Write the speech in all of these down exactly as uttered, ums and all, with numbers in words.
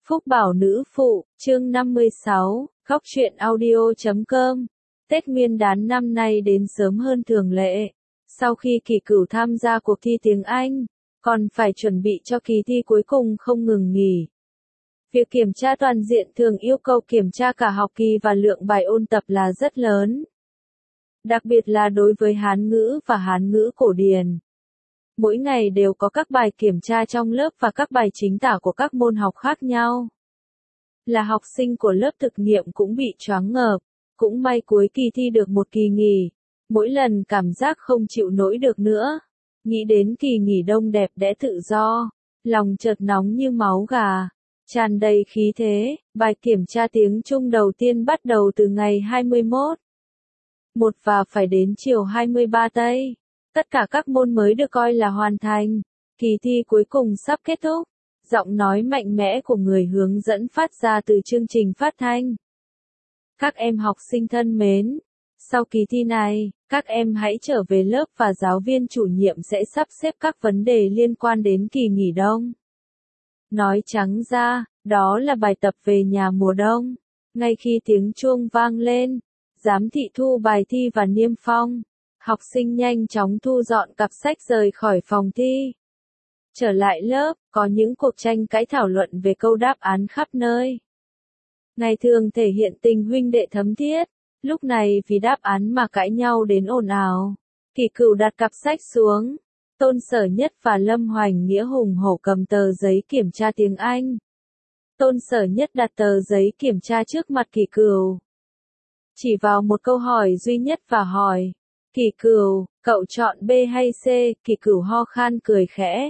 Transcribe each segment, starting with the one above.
Phúc Bảo Nữ Phụ, chương năm mươi sáu, Góc truyện audio chấm com. Tết Nguyên đán năm nay đến sớm hơn thường lệ. Sau khi Kỳ Cửu tham gia cuộc thi tiếng Anh, còn phải chuẩn bị cho kỳ thi cuối cùng không ngừng nghỉ. Việc kiểm tra toàn diện thường yêu cầu kiểm tra cả học kỳ và lượng bài ôn tập là rất lớn. Đặc biệt là đối với Hán ngữ và Hán ngữ cổ điển. Mỗi ngày đều có các bài kiểm tra trong lớp và các bài chính tả của các môn học khác nhau. Là học sinh của lớp thực nghiệm cũng bị choáng ngợp, cũng may cuối kỳ thi được một kỳ nghỉ, mỗi lần cảm giác không chịu nổi được nữa. Nghĩ đến kỳ nghỉ đông đẹp đẽ tự do, lòng chợt nóng như máu gà, tràn đầy khí thế. Bài kiểm tra tiếng Trung đầu tiên bắt đầu từ ngày hai mươi mốt một và phải đến chiều hai mươi ba tây. Tất cả các môn mới được coi là hoàn thành. Kỳ thi cuối cùng sắp kết thúc. Giọng nói mạnh mẽ của người hướng dẫn phát ra từ chương trình phát thanh. Các em học sinh thân mến, sau kỳ thi này, các em hãy trở về lớp và giáo viên chủ nhiệm sẽ sắp xếp các vấn đề liên quan đến kỳ nghỉ đông. Nói trắng ra, đó là bài tập về nhà mùa đông. Ngay khi tiếng chuông vang lên, giám thị thu bài thi và niêm phong. Học sinh nhanh chóng thu dọn cặp sách rời khỏi phòng thi. Trở lại lớp, có những cuộc tranh cãi thảo luận về câu đáp án khắp nơi. Ngày thường thể hiện tình huynh đệ thấm thiết, lúc này vì đáp án mà cãi nhau đến ồn ào. Kỳ Cửu đặt cặp sách xuống. Tôn Sở Nhất và Lâm Hoành Nghĩa hùng hổ cầm tờ giấy kiểm tra tiếng Anh. Tôn Sở Nhất đặt tờ giấy kiểm tra trước mặt Kỳ Cửu. Chỉ vào một câu hỏi duy nhất và hỏi. Kỳ Cửu, cậu chọn B hay C? Kỳ Cửu ho khan cười khẽ.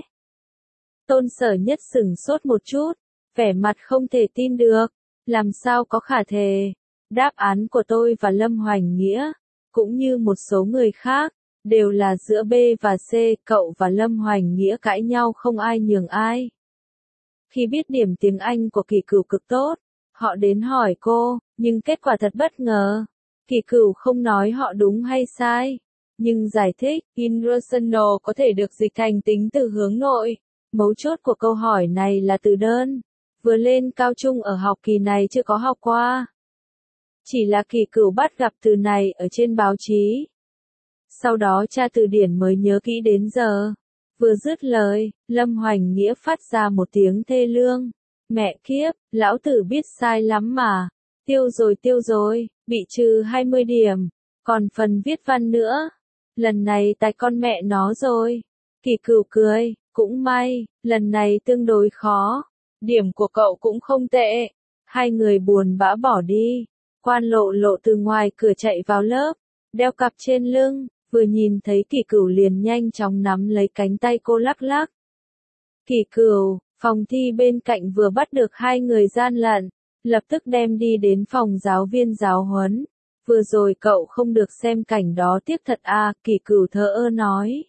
Tôn Sở Nhất sửng sốt một chút, vẻ mặt không thể tin được. Làm sao có khả thể? Đáp án của tôi và Lâm Hoành Nghĩa, cũng như một số người khác, đều là giữa B và C. Cậu và Lâm Hoành Nghĩa cãi nhau không ai nhường ai. Khi biết điểm tiếng Anh của Kỳ Cửu cực tốt, họ đến hỏi cô, nhưng kết quả thật bất ngờ. Kỳ Cửu không nói họ đúng hay sai, nhưng giải thích, irrational có thể được dịch thành tính từ hướng nội. Mấu chốt của câu hỏi này là từ đơn. Vừa lên cao trung ở học kỳ này chưa có học qua. Chỉ là Kỳ Cửu bắt gặp từ này ở trên báo chí. Sau đó tra từ điển mới nhớ kỹ đến giờ. Vừa dứt lời, Lâm Hoành Nghĩa phát ra một tiếng thê lương. Mẹ kiếp, lão tử biết sai lắm mà. Tiêu rồi tiêu rồi, bị trừ hai mươi điểm. Còn phần viết văn nữa. Lần này tại con mẹ nó rồi. Kỳ Cửu cười, cũng may, lần này tương đối khó. Điểm của cậu cũng không tệ. Hai người buồn bã bỏ đi. Quan Lộ Lộ từ ngoài cửa chạy vào lớp, đeo cặp trên lưng, vừa nhìn thấy Kỳ Cửu liền nhanh chóng nắm lấy cánh tay cô lắc lắc. Kỳ Cửu, phòng thi bên cạnh vừa bắt được hai người gian lận, lập tức đem đi đến phòng giáo viên giáo huấn. Vừa rồi cậu không được xem cảnh đó tiếc thật à, Kỳ Cửu thờ ơ nói.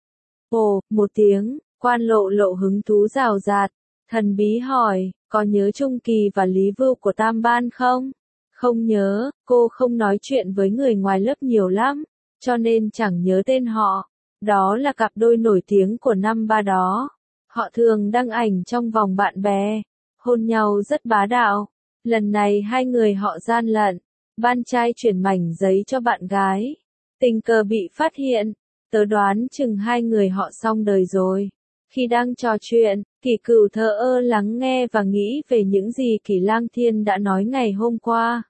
Ồ, một tiếng, Quan Lộ Lộ hứng thú rào rạt, thần bí hỏi, có nhớ Trung Kỳ và Lý Vưu của Tam Ban không? Không nhớ, cô không nói chuyện với người ngoài lớp nhiều lắm, cho nên chẳng nhớ tên họ. Đó là cặp đôi nổi tiếng của năm ba đó. Họ thường đăng ảnh trong vòng bạn bè, hôn nhau rất bá đạo. Lần này hai người họ gian lận, ban trai chuyển mảnh giấy cho bạn gái. Tình cờ bị phát hiện, tớ đoán chừng hai người họ xong đời rồi. Khi đang trò chuyện, Kỳ Cửu thờ ơ lắng nghe và nghĩ về những gì Kỳ Lang Thiên đã nói ngày hôm qua.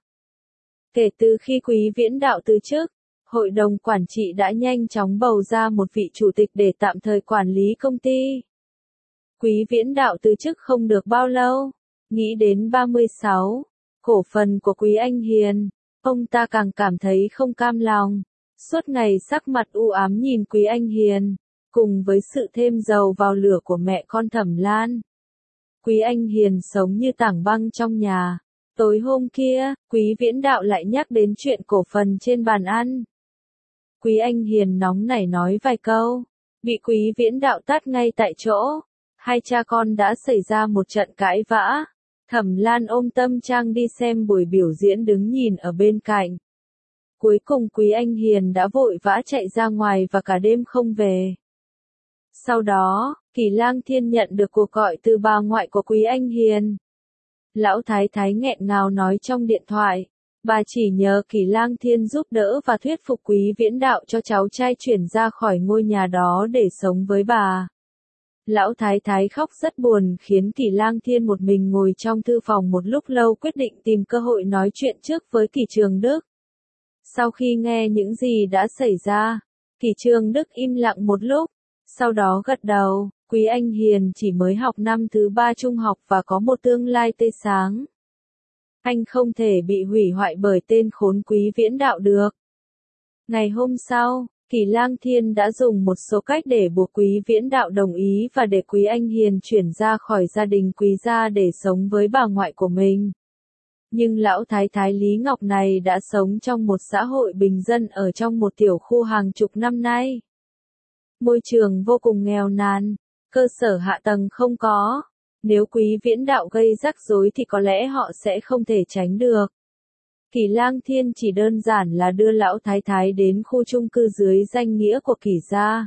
Kể từ khi Quý Viễn Đạo từ chức, hội đồng quản trị đã nhanh chóng bầu ra một vị chủ tịch để tạm thời quản lý công ty. Quý Viễn Đạo từ chức không được bao lâu, nghĩ đến ba mươi sáu, cổ phần của Quý Anh Hiền, ông ta càng cảm thấy không cam lòng. Suốt ngày sắc mặt u ám nhìn Quý Anh Hiền, cùng với sự thêm dầu vào lửa của mẹ con Thẩm Lan. Quý Anh Hiền sống như tảng băng trong nhà. Tối hôm kia, Quý Viễn Đạo lại nhắc đến chuyện cổ phần trên bàn ăn. Quý Anh Hiền nóng nảy nói vài câu, bị Quý Viễn Đạo tát ngay tại chỗ. Hai cha con đã xảy ra một trận cãi vã. Thẩm Lan ôm Tâm Trang đi xem buổi biểu diễn đứng nhìn ở bên cạnh. Cuối cùng Quý Anh Hiền đã vội vã chạy ra ngoài và cả đêm không về. Sau đó, Kỳ Lang Thiên nhận được cuộc gọi từ bà ngoại của Quý Anh Hiền. Lão thái thái nghẹn ngào nói trong điện thoại. Bà chỉ nhờ Kỷ Lang Thiên giúp đỡ và thuyết phục Quý Viễn Đạo cho cháu trai chuyển ra khỏi ngôi nhà đó để sống với bà. Lão thái thái khóc rất buồn khiến Kỷ Lang Thiên một mình ngồi trong thư phòng một lúc lâu quyết định tìm cơ hội nói chuyện trước với Kỷ Trường Đức. Sau khi nghe những gì đã xảy ra, Kỷ Trường Đức im lặng một lúc, sau đó gật đầu. Quý Anh Hiền chỉ mới học năm thứ ba trung học và có một tương lai tươi sáng. Anh không thể bị hủy hoại bởi tên khốn Quý Viễn Đạo được. Ngày hôm sau, Kỷ Lang Thiên đã dùng một số cách để buộc Quý Viễn Đạo đồng ý và để Quý Anh Hiền chuyển ra khỏi gia đình Quý gia để sống với bà ngoại của mình. Nhưng lão thái thái Lý Ngọc này đã sống trong một xã hội bình dân ở trong một tiểu khu hàng chục năm nay. Môi trường vô cùng nghèo nàn, cơ sở hạ tầng không có. Nếu Quý Viễn Đạo gây rắc rối thì có lẽ họ sẽ không thể tránh được. Kỷ Lang Thiên chỉ đơn giản là đưa lão thái thái đến khu chung cư dưới danh nghĩa của Kỷ gia.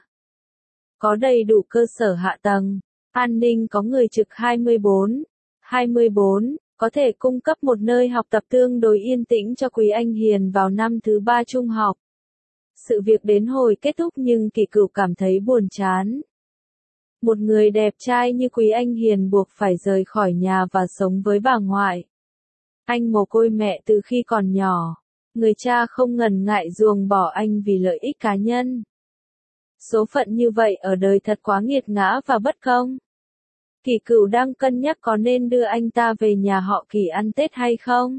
Có đầy đủ cơ sở hạ tầng, an ninh có người trực hai mươi bốn, hai mươi bốn, có thể cung cấp một nơi học tập tương đối yên tĩnh cho Quý Anh Hiền vào năm thứ ba trung học. Sự việc đến hồi kết thúc nhưng Kỷ Cửu cảm thấy buồn chán. Một người đẹp trai như Quý Anh Hiền buộc phải rời khỏi nhà và sống với bà ngoại. Anh mồ côi mẹ từ khi còn nhỏ. Người cha không ngần ngại ruồng bỏ anh vì lợi ích cá nhân. Số phận như vậy ở đời thật quá nghiệt ngã và bất công. Kỷ Cửu đang cân nhắc có nên đưa anh ta về nhà họ Kỷ ăn Tết hay không.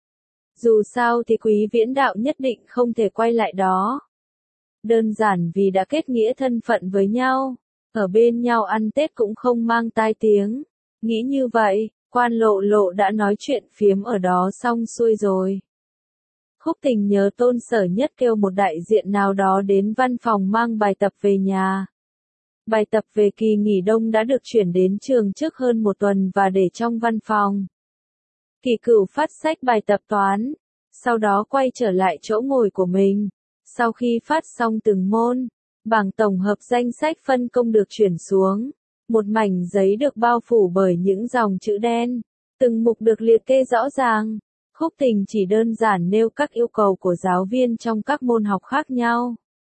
Dù sao thì Quý Viễn Đạo nhất định không thể quay lại đó. Đơn giản vì đã kết nghĩa thân phận với nhau. Ở bên nhau ăn Tết cũng không mang tai tiếng. Nghĩ như vậy, Quan Lộ Lộ đã nói chuyện phiếm ở đó xong xuôi rồi. Khúc Tình nhớ Tôn Sở Nhất kêu một đại diện nào đó đến văn phòng mang bài tập về nhà. Bài tập về kỳ nghỉ đông đã được chuyển đến trường trước hơn một tuần và để trong văn phòng. Kỷ Cửu phát sách bài tập toán, sau đó quay trở lại chỗ ngồi của mình. Sau khi phát xong từng môn, bảng tổng hợp danh sách phân công được chuyển xuống. Một mảnh giấy được bao phủ bởi những dòng chữ đen. Từng mục được liệt kê rõ ràng. Khúc Tình chỉ đơn giản nêu các yêu cầu của giáo viên trong các môn học khác nhau.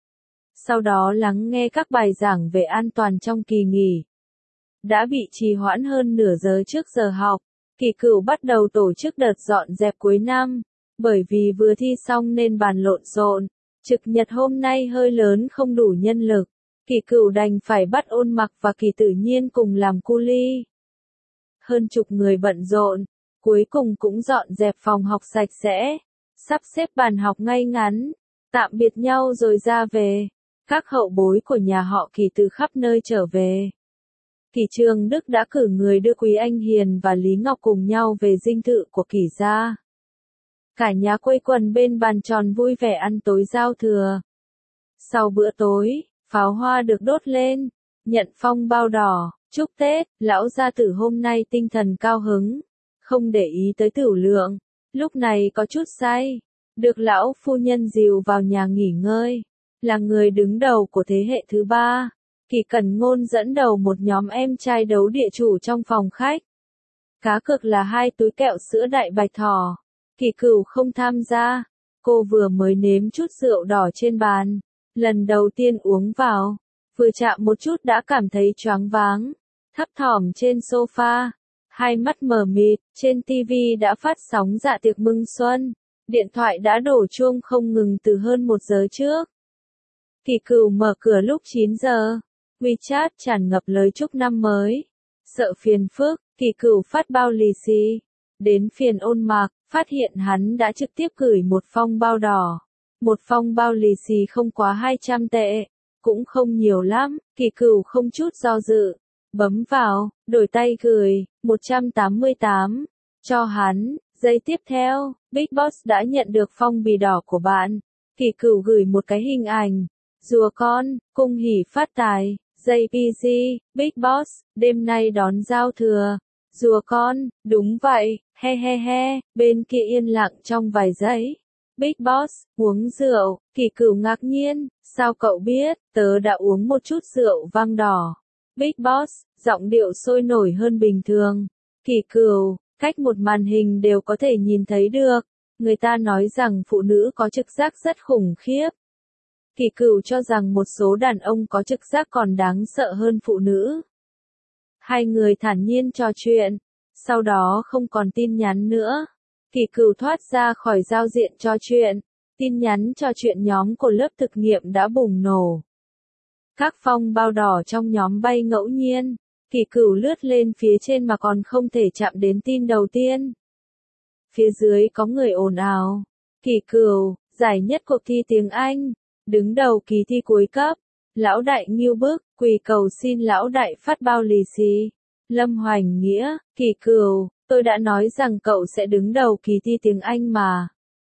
Sau đó lắng nghe các bài giảng về an toàn trong kỳ nghỉ. Đã bị trì hoãn hơn nửa giờ trước giờ học, Kỷ Cửu bắt đầu tổ chức đợt dọn dẹp cuối năm. Bởi vì vừa thi xong nên bàn lộn xộn. Trực nhật hôm nay hơi lớn không đủ nhân lực. Kỷ Cửu đành phải bắt Ôn Mặc và Kỷ Tự Nhiên cùng làm cu li. Hơn chục người bận rộn, cuối cùng cũng dọn dẹp phòng học sạch sẽ, sắp xếp bàn học ngay ngắn, tạm biệt nhau rồi ra về. Các hậu bối của nhà họ Kỷ từ khắp nơi trở về. Kỷ Trường Đức đã cử người đưa Quý Anh Hiền và Lý Ngọc cùng nhau về dinh thự của Kỷ gia. Cả nhà quây quần bên bàn tròn vui vẻ ăn tối giao thừa. Sau bữa tối, pháo hoa được đốt lên, nhận phong bao đỏ, chúc Tết, lão gia tử hôm nay tinh thần cao hứng, không để ý tới tửu lượng, lúc này có chút say, được lão phu nhân dìu vào nhà nghỉ ngơi, là người đứng đầu của thế hệ thứ ba. Kỷ Cẩn Ngôn dẫn đầu một nhóm em trai đấu địa chủ trong phòng khách. Cá cược là hai túi kẹo sữa đại bạch thỏ. Kỷ Cửu không tham gia, cô vừa mới nếm chút rượu đỏ trên bàn, lần đầu tiên uống vào, vừa chạm một chút đã cảm thấy choáng váng, thấp thỏm trên sofa, hai mắt mờ mịt, trên tivi đã phát sóng dạ tiệc mừng xuân, điện thoại đã đổ chuông không ngừng từ hơn một giờ trước. Kỷ Cửu mở cửa lúc chín giờ, WeChat tràn ngập lời chúc năm mới, sợ phiền phức, Kỷ Cửu phát bao lì xì, đến phiền Ôn Mặc, phát hiện hắn đã trực tiếp gửi một phong bao đỏ. Một phong bao lì xì không quá hai trăm tệ, cũng không nhiều lắm, Kỷ Cửu không chút do dự, bấm vào, đổi tay gửi, một trăm tám mươi tám, cho hắn, giây tiếp theo, Big Boss đã nhận được phong bì đỏ của bạn, Kỷ Cửu gửi một cái hình ảnh, rùa con, cung hỉ phát tài, giây pê giê, Big Boss, đêm nay đón giao thừa, rùa con, đúng vậy, he he he, bên kia yên lặng trong vài giây. Big Boss, uống rượu, Kỷ Cửu ngạc nhiên, sao cậu biết, tớ đã uống một chút rượu vang đỏ. Big Boss, giọng điệu sôi nổi hơn bình thường. Kỷ Cửu, cách một màn hình đều có thể nhìn thấy được. Người ta nói rằng phụ nữ có trực giác rất khủng khiếp. Kỳ Cửu cho rằng một số đàn ông có trực giác còn đáng sợ hơn phụ nữ. Hai người thản nhiên trò chuyện, sau đó không còn tin nhắn nữa. Kỳ Cửu thoát ra khỏi giao diện trò chuyện, tin nhắn trò chuyện nhóm của lớp thực nghiệm đã bùng nổ. Các phong bao đỏ trong nhóm bay ngẫu nhiên, Kỳ Cửu lướt lên phía trên mà còn không thể chạm đến tin đầu tiên. Phía dưới có người ồn ào. Kỳ Cửu, giải nhất cuộc thi tiếng Anh, đứng đầu kỳ thi cuối cấp. Lão đại nghiêu bức, quỳ cầu xin lão đại phát bao lì xì. Lâm Hoành Nghĩa, Kỳ Cửu, tôi đã nói rằng cậu sẽ đứng đầu kỳ thi tiếng Anh mà.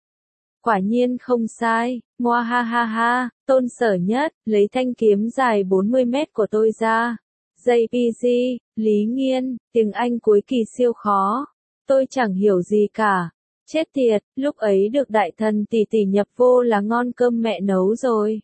Quả nhiên không sai, ngoa ha ha ha, Tôn Sở Nhất, lấy thanh kiếm dài bốn mươi mét của tôi ra. jê pê giê, Lý Nghiên, tiếng Anh cuối kỳ siêu khó. Tôi chẳng hiểu gì cả. Chết tiệt, lúc ấy được đại thần tỷ tỷ nhập vô là ngon cơm mẹ nấu rồi.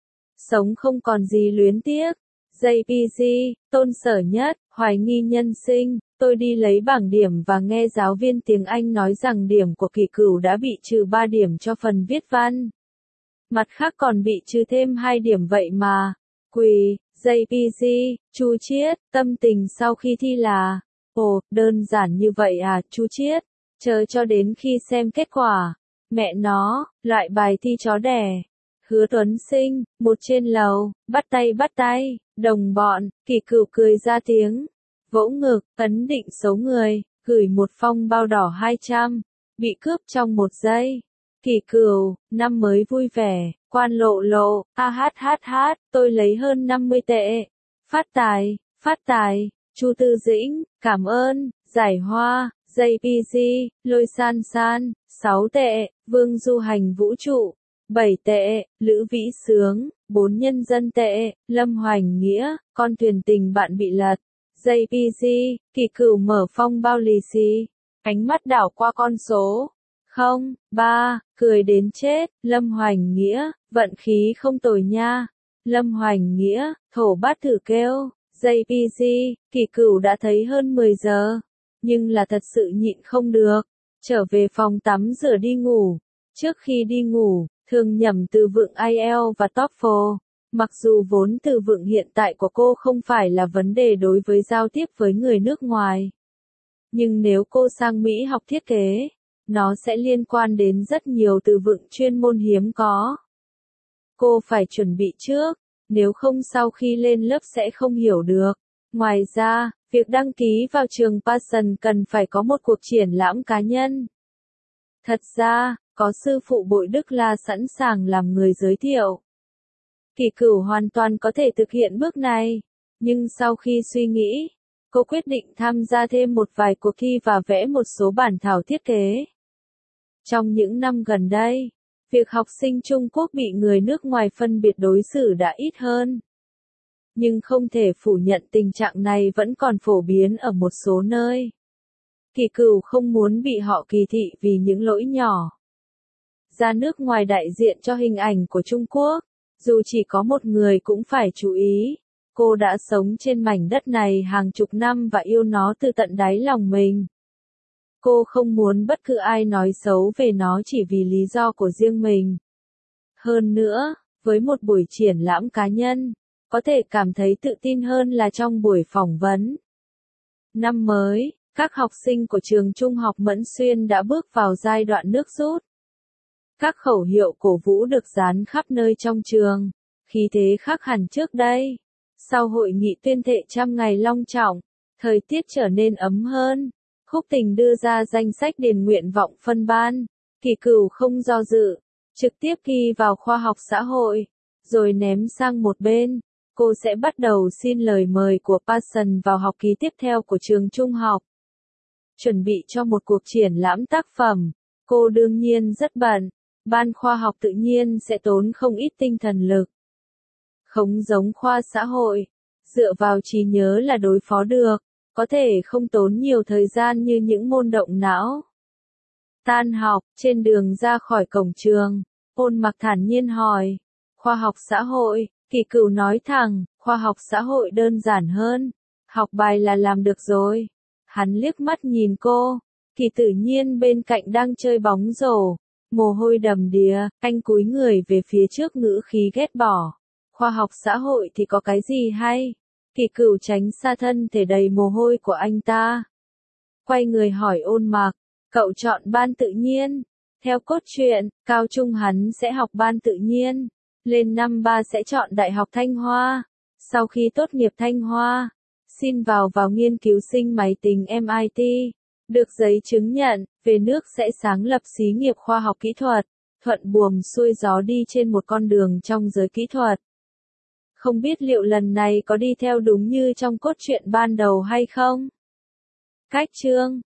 Sống không còn gì luyến tiếc. jê pê giê, Tôn Sở Nhất, hoài nghi nhân sinh, tôi đi lấy bảng điểm và nghe giáo viên tiếng Anh nói rằng điểm của Kỳ Cửu đã bị trừ ba điểm cho phần viết văn. Mặt khác còn bị trừ thêm hai điểm vậy mà. Quỳ, jê pê giê, Chu Chiết, tâm tình sau khi thi là, ồ, đơn giản như vậy à, Chu Chiết, chờ cho đến khi xem kết quả. Mẹ nó, loại bài thi chó đẻ. Hứa Tuấn Sinh, một trên lầu, bắt tay bắt tay, đồng bọn, Kỳ Cửu cười ra tiếng, vỗ ngực, ấn định số người, gửi một phong bao đỏ hai trăm, bị cướp trong một giây. Kỳ Cửu, năm mới vui vẻ, quan lộ lộ, a hát hát hát, tôi lấy hơn năm mươi tệ. Phát tài, phát tài, Chu Tư Dĩnh, cảm ơn, giải hoa, jê pê giê, Lôi San San, sáu tệ, Vương Du Hành Vũ Trụ, bảy tệ, Lữ Vĩ Sướng, bốn nhân dân tệ, Lâm Hoành Nghĩa, con thuyền tình bạn bị lật. jê pê giê, Kỳ Cửu mở phong bao lì xì, ánh mắt đảo qua con số. Không, ba, cười đến chết, Lâm Hoành Nghĩa, vận khí không tồi nha. Lâm Hoành Nghĩa, thổ bát thử kêu, jê pê giê, Kỳ Cửu đã thấy hơn mười giờ, nhưng là thật sự nhịn không được. Trở về phòng tắm rửa đi ngủ. Trước khi đi ngủ, thường nhẩm từ vựng ai eo và TOEFL. Mặc dù vốn từ vựng hiện tại của cô không phải là vấn đề đối với giao tiếp với người nước ngoài. Nhưng nếu cô sang Mỹ học thiết kế, nó sẽ liên quan đến rất nhiều từ vựng chuyên môn hiếm có. Cô phải chuẩn bị trước, nếu không sau khi lên lớp sẽ không hiểu được. Ngoài ra, việc đăng ký vào trường Passion cần phải có một cuộc triển lãm cá nhân. Thật ra, có sư phụ Bội Đức La sẵn sàng làm người giới thiệu. Kỳ Cửu hoàn toàn có thể thực hiện bước này, nhưng sau khi suy nghĩ, cô quyết định tham gia thêm một vài cuộc thi và vẽ một số bản thảo thiết kế. Trong những năm gần đây, việc học sinh Trung Quốc bị người nước ngoài phân biệt đối xử đã ít hơn. Nhưng không thể phủ nhận tình trạng này vẫn còn phổ biến ở một số nơi. Kỳ Cửu không muốn bị họ kỳ thị vì những lỗi nhỏ. Ra nước ngoài đại diện cho hình ảnh của Trung Quốc, dù chỉ có một người cũng phải chú ý. Cô đã sống trên mảnh đất này hàng chục năm và yêu nó từ tận đáy lòng mình. Cô không muốn bất cứ ai nói xấu về nó chỉ vì lý do của riêng mình. Hơn nữa, với một buổi triển lãm cá nhân, có thể cảm thấy tự tin hơn là trong buổi phỏng vấn. Năm mới, các học sinh của trường trung học Mẫn Xuyên đã bước vào giai đoạn nước rút. Các khẩu hiệu cổ vũ được dán khắp nơi trong trường, khí thế khác hẳn trước đây. Sau hội nghị tuyên thệ trăm ngày long trọng, thời tiết trở nên ấm hơn. Khúc Tình đưa ra danh sách điền nguyện vọng phân ban. Kỳ Cửu không do dự, trực tiếp ghi vào khoa học xã hội, rồi ném sang một bên. Cô sẽ bắt đầu xin lời mời của Passion vào học kỳ tiếp theo của trường trung học. Chuẩn bị cho một cuộc triển lãm tác phẩm, cô đương nhiên rất bận. Ban khoa học tự nhiên sẽ tốn không ít tinh thần lực. Không giống khoa xã hội, dựa vào trí nhớ là đối phó được, có thể không tốn nhiều thời gian như những môn động não. Tan học, trên đường ra khỏi cổng trường, Ôn Mặc thản nhiên hỏi, khoa học xã hội, Kỳ Cửu nói thẳng, khoa học xã hội đơn giản hơn, học bài là làm được rồi. Hắn liếc mắt nhìn cô, Kỳ tự nhiên bên cạnh đang chơi bóng rổ, mồ hôi đầm đìa, anh cúi người về phía trước ngữ khí ghét bỏ. Khoa học xã hội thì có cái gì hay? Kỳ Cửu tránh xa thân thể đầy mồ hôi của anh ta. Quay người hỏi Ôn Mạc, cậu chọn ban tự nhiên. Theo cốt truyện, cao trung hắn sẽ học ban tự nhiên. Lên năm ba sẽ chọn Đại học Thanh Hoa. Sau khi tốt nghiệp Thanh Hoa, xin vào vào nghiên cứu sinh máy tính em i tê. Được giấy chứng nhận, về nước sẽ sáng lập xí nghiệp khoa học kỹ thuật. Thuận buồm xuôi gió đi trên một con đường trong giới kỹ thuật. Không biết liệu lần này có đi theo đúng như trong cốt truyện ban đầu hay không? Cách chương